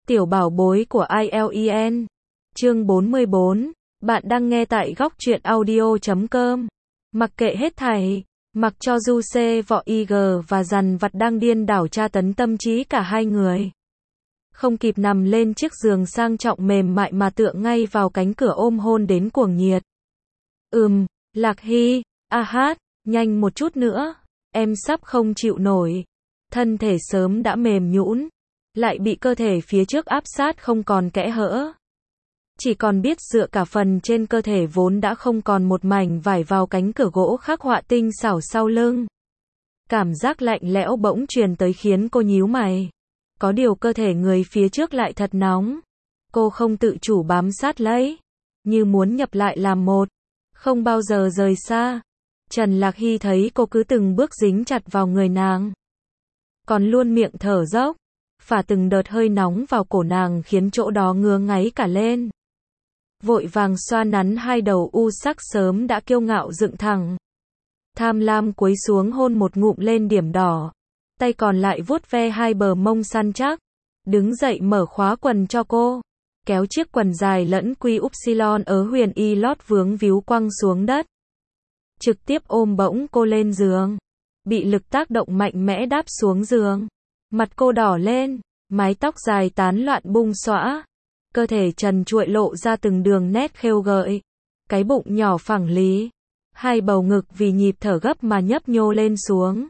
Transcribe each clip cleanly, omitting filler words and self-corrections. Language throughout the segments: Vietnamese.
Tiểu bảo bối của ILEN. Chương 44. Bạn đang nghe tại góc truyện audio.com. Mặc kệ hết thảy, mặc cho Du C Vọ IG và dằn vặt đang điên đảo tra tấn tâm trí cả hai người. Không kịp nằm lên chiếc giường sang trọng mềm mại mà tựa ngay vào cánh cửa ôm hôn đến cuồng nhiệt. Lạc Hy, hát, nhanh một chút nữa, em sắp không chịu nổi. Thân thể sớm đã mềm nhũn, lại bị cơ thể phía trước áp sát không còn kẽ hở. Chỉ còn biết dựa cả phần trên cơ thể vốn đã không còn một mảnh vải vào cánh cửa gỗ khắc họa tinh xảo sau lưng. Cảm giác lạnh lẽo bỗng truyền tới khiến cô nhíu mày. Có điều cơ thể người phía trước lại thật nóng. Cô không tự chủ bám sát lấy, như muốn nhập lại làm một, không bao giờ rời xa. Trần Lạc Hy thấy cô cứ từng bước dính chặt vào người nàng, còn luôn miệng thở dốc, phả từng đợt hơi nóng vào cổ nàng khiến chỗ đó ngứa ngáy cả lên. Vội vàng xoa nắn hai đầu u sắc sớm đã kiêu ngạo dựng thẳng. Tham lam cúi xuống hôn một ngụm lên điểm đỏ, tay còn lại vuốt ve hai bờ mông săn chắc. Đứng dậy mở khóa quần cho cô, kéo chiếc quần dài lẫn quy upsilon ở huyền y lót vướng víu quăng xuống đất. Trực tiếp ôm bỗng cô lên giường, bị lực tác động mạnh mẽ đáp xuống giường. Mặt cô đỏ lên, mái tóc dài tán loạn bung xõa, cơ thể trần trụi lộ ra từng đường nét khêu gợi, cái bụng nhỏ phẳng lí, hai bầu ngực vì nhịp thở gấp mà nhấp nhô lên xuống.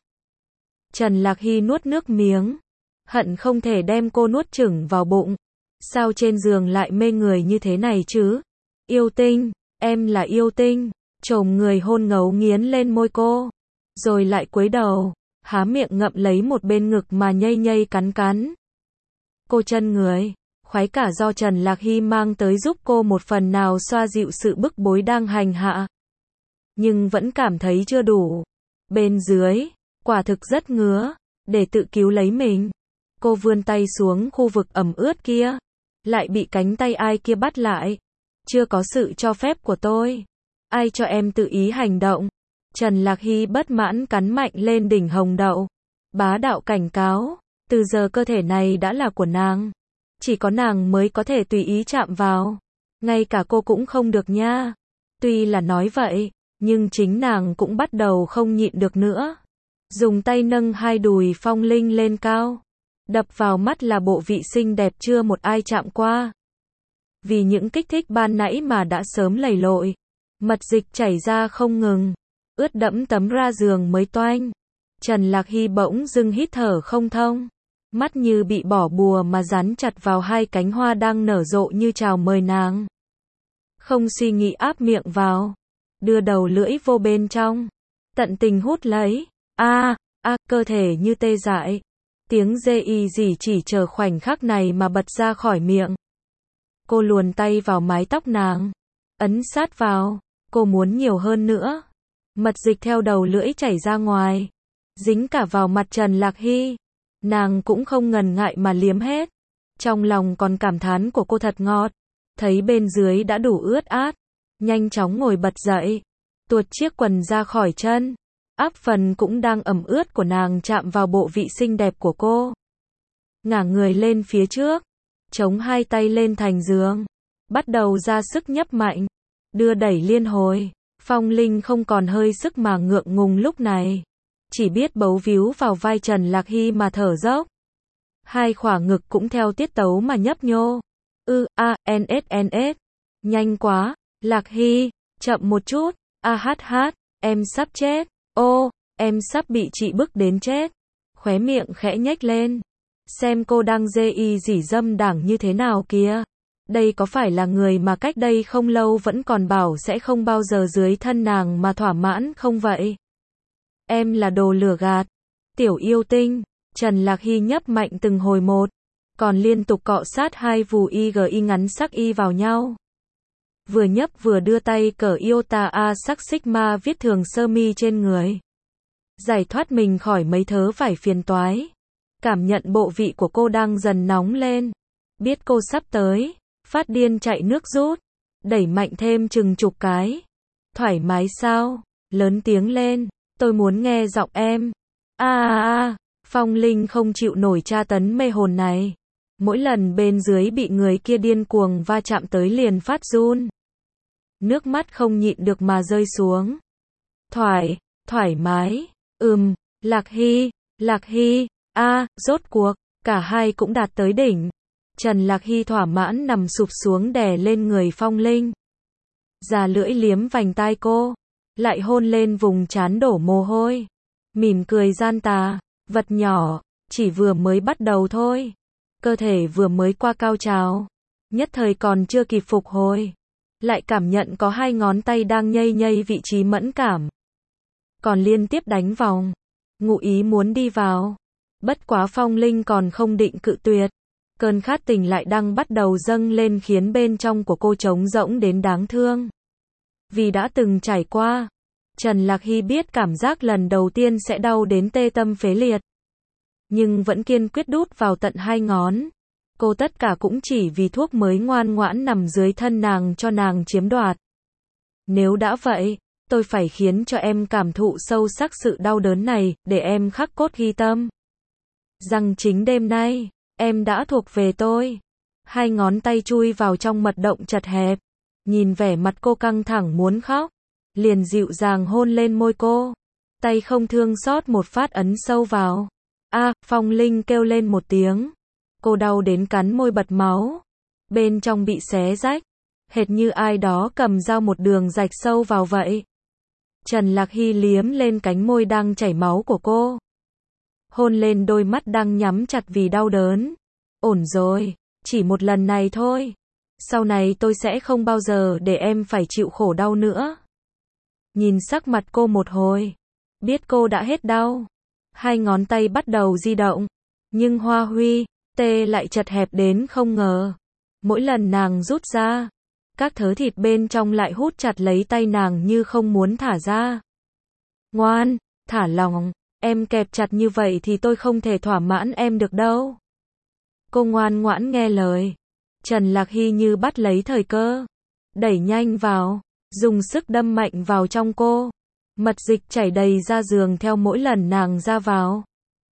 Trần Lạc Hy nuốt nước miếng, hận không thể đem cô nuốt chửng vào bụng. Sao trên giường lại mê người như thế này chứ? Yêu tinh, em là yêu tinh. Chồm người hôn ngấu nghiến lên môi cô, rồi lại cúi đầu, há miệng ngậm lấy một bên ngực mà nhây nhây cắn cắn. Cô chân người, khoái cả do Trần Lạc Hy mang tới giúp cô một phần nào xoa dịu sự bức bối đang hành hạ. Nhưng vẫn cảm thấy chưa đủ. Bên dưới, quả thực rất ngứa, để tự cứu lấy mình. Cô vươn tay xuống khu vực ẩm ướt kia, lại bị cánh tay ai kia bắt lại. Chưa có sự cho phép của tôi. Ai cho em tự ý hành động? Trần Lạc Hy bất mãn cắn mạnh lên đỉnh hồng đậu. Bá đạo cảnh cáo, từ giờ cơ thể này đã là của nàng. Chỉ có nàng mới có thể tùy ý chạm vào. Ngay cả cô cũng không được nha. Tuy là nói vậy, nhưng chính nàng cũng bắt đầu không nhịn được nữa. Dùng tay nâng hai đùi Phong Linh lên cao. Đập vào mắt là bộ vị xinh đẹp chưa một ai chạm qua. Vì những kích thích ban nãy mà đã sớm lầy lội. Mật dịch chảy ra không ngừng, ướt đẫm tấm ra giường mới toanh. Trần Lạc Hy bỗng dưng hít thở không thông, mắt như bị bỏ bùa mà dán chặt vào hai cánh hoa đang nở rộ như chào mời nàng. Không suy nghĩ áp miệng vào, đưa đầu lưỡi vô bên trong, tận tình hút lấy. Cơ thể như tê dại. Tiếng dê y gì chỉ chờ khoảnh khắc này mà bật ra khỏi miệng. Cô luồn tay vào mái tóc nàng, ấn sát vào. Cô muốn nhiều hơn nữa. Mật dịch theo đầu lưỡi chảy ra ngoài, dính cả vào mặt Trần Lạc Hy. Nàng cũng không ngần ngại mà liếm hết. Trong lòng còn cảm thán của cô thật ngọt. Thấy bên dưới đã đủ ướt át, nhanh chóng ngồi bật dậy, tuột chiếc quần ra khỏi chân. Áp phần cũng đang ẩm ướt của nàng chạm vào bộ vị xinh đẹp của cô. Ngả người lên phía trước, chống hai tay lên thành giường, bắt đầu ra sức nhấp mạnh. Đưa đẩy liên hồi, Phong Linh không còn hơi sức mà ngượng ngùng lúc này. Chỉ biết bấu víu vào vai Trần Lạc Hy mà thở dốc. Hai khỏa ngực cũng theo tiết tấu mà nhấp nhô. NS. Nhanh quá, Lạc Hy, chậm một chút. Em sắp chết. Em sắp bị chị bức đến chết. Khóe miệng khẽ nhếch lên. Xem cô đang dê y dỉ dâm đảng như thế nào kìa. Đây có phải là người mà cách đây không lâu vẫn còn bảo sẽ không bao giờ dưới thân nàng mà thỏa mãn không vậy? Em là đồ lừa gạt. Tiểu yêu tinh. Trần Lạc Hy nhấp mạnh từng hồi một, còn liên tục cọ sát hai vù y ngắn sắc y vào nhau. Vừa nhấp vừa đưa tay cởi iota A sắc sigma viết thường sơ mi trên người. Giải thoát mình khỏi mấy thớ vải phiền toái. Cảm nhận bộ vị của cô đang dần nóng lên. Biết cô sắp tới. Phát điên chạy nước rút, đẩy mạnh thêm chừng chục cái. Thoải mái sao? Lớn tiếng lên, tôi muốn nghe giọng em. Phong Linh không chịu nổi tra tấn mê hồn này. Mỗi lần bên dưới bị người kia điên cuồng va chạm tới liền phát run. Nước mắt không nhịn được mà rơi xuống. Thoải mái, Lạc Hy, rốt cuộc, cả hai cũng đạt tới đỉnh. Trần Lạc Hy thỏa mãn nằm sụp xuống đè lên người Phong Linh. Già lưỡi liếm vành tai cô, lại hôn lên vùng trán đổ mồ hôi. Mỉm cười gian tà, vật nhỏ, chỉ vừa mới bắt đầu thôi. Cơ thể vừa mới qua cao trào, nhất thời còn chưa kịp phục hồi, lại cảm nhận có hai ngón tay đang nhây nhây vị trí mẫn cảm. Còn liên tiếp đánh vòng, ngụ ý muốn đi vào. Bất quá Phong Linh còn không định cự tuyệt. Cơn khát tình lại đang bắt đầu dâng lên khiến bên trong của cô trống rỗng đến đáng thương. Vì đã từng trải qua, Trần Lạc Hy biết cảm giác lần đầu tiên sẽ đau đến tê tâm phế liệt. Nhưng vẫn kiên quyết đút vào tận hai ngón. Cô tất cả cũng chỉ vì thuốc mới ngoan ngoãn nằm dưới thân nàng cho nàng chiếm đoạt. Nếu đã vậy, tôi phải khiến cho em cảm thụ sâu sắc sự đau đớn này, để em khắc cốt ghi tâm. Rằng chính đêm nay, em đã thuộc về tôi. Hai ngón tay chui vào trong mật động chật hẹp. Nhìn vẻ mặt cô căng thẳng muốn khóc, liền dịu dàng hôn lên môi cô. Tay không thương xót một phát ấn sâu vào. Phong Linh kêu lên một tiếng. Cô đau đến cắn môi bật máu. Bên trong bị xé rách, hệt như ai đó cầm dao một đường rạch sâu vào vậy. Trần Lạc Hy liếm lên cánh môi đang chảy máu của cô. Hôn lên đôi mắt đang nhắm chặt vì đau đớn. Ổn rồi, chỉ một lần này thôi. Sau này tôi sẽ không bao giờ để em phải chịu khổ đau nữa. Nhìn sắc mặt cô một hồi, biết cô đã hết đau. Hai ngón tay bắt đầu di động, nhưng hoa huy, tê lại chật hẹp đến không ngờ. Mỗi lần nàng rút ra, các thớ thịt bên trong lại hút chặt lấy tay nàng như không muốn thả ra. Ngoan, thả lòng, em kẹp chặt như vậy thì tôi không thể thỏa mãn em được đâu. Cô ngoan ngoãn nghe lời. Trần Lạc Hy như bắt lấy thời cơ, đẩy nhanh vào, dùng sức đâm mạnh vào trong cô. Mật dịch chảy đầy ra giường theo mỗi lần nàng ra vào.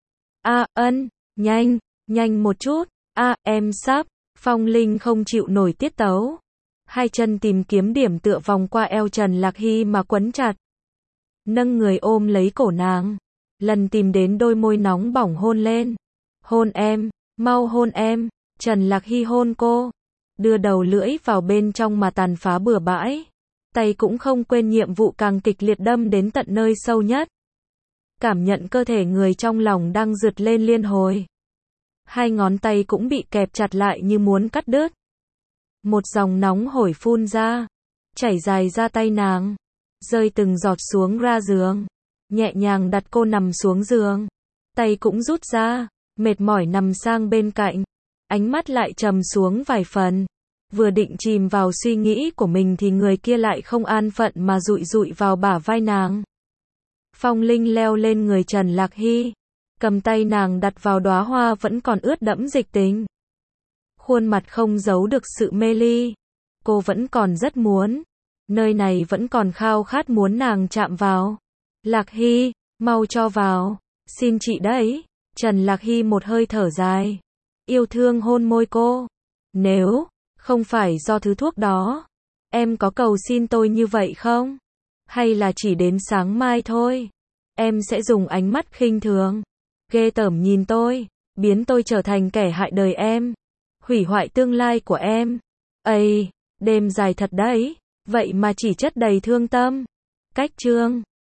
Nhanh một chút, em sắp. Phong Linh không chịu nổi tiết tấu. Hai chân tìm kiếm điểm tựa vòng qua eo Trần Lạc Hy mà quấn chặt. Nâng người ôm lấy cổ nàng. Lần tìm đến đôi môi nóng bỏng hôn lên. Hôn em, mau hôn em. Trần Lạc Hy hôn cô. Đưa đầu lưỡi vào bên trong mà tàn phá bừa bãi. Tay cũng không quên nhiệm vụ càng kịch liệt đâm đến tận nơi sâu nhất. Cảm nhận cơ thể người trong lòng đang rượt lên liên hồi. Hai ngón tay cũng bị kẹp chặt lại như muốn cắt đứt. Một dòng nóng hổi phun ra, chảy dài ra tay nàng, rơi từng giọt xuống ra giường. Nhẹ nhàng đặt cô nằm xuống giường. Tay cũng rút ra, mệt mỏi nằm sang bên cạnh. Ánh mắt lại trầm xuống vài phần. Vừa định chìm vào suy nghĩ của mình thì người kia lại không an phận mà dụi dụi vào bả vai nàng. Phong Linh leo lên người Trần Lạc Hy, cầm tay nàng đặt vào đóa hoa vẫn còn ướt đẫm dịch tình. Khuôn mặt không giấu được sự mê ly. Cô vẫn còn rất muốn. Nơi này vẫn còn khao khát muốn nàng chạm vào. Lạc Hy, mau cho vào. Xin chị đấy. Trần Lạc Hy một hơi thở dài. Yêu thương hôn môi cô. Nếu không phải do thứ thuốc đó, em có cầu xin tôi như vậy không? Hay là chỉ đến sáng mai thôi? Em sẽ dùng ánh mắt khinh thường, ghê tởm nhìn tôi, biến tôi trở thành kẻ hại đời em, hủy hoại tương lai của em. Ây, đêm dài thật đấy, vậy mà chỉ chất đầy thương tâm. Cách chương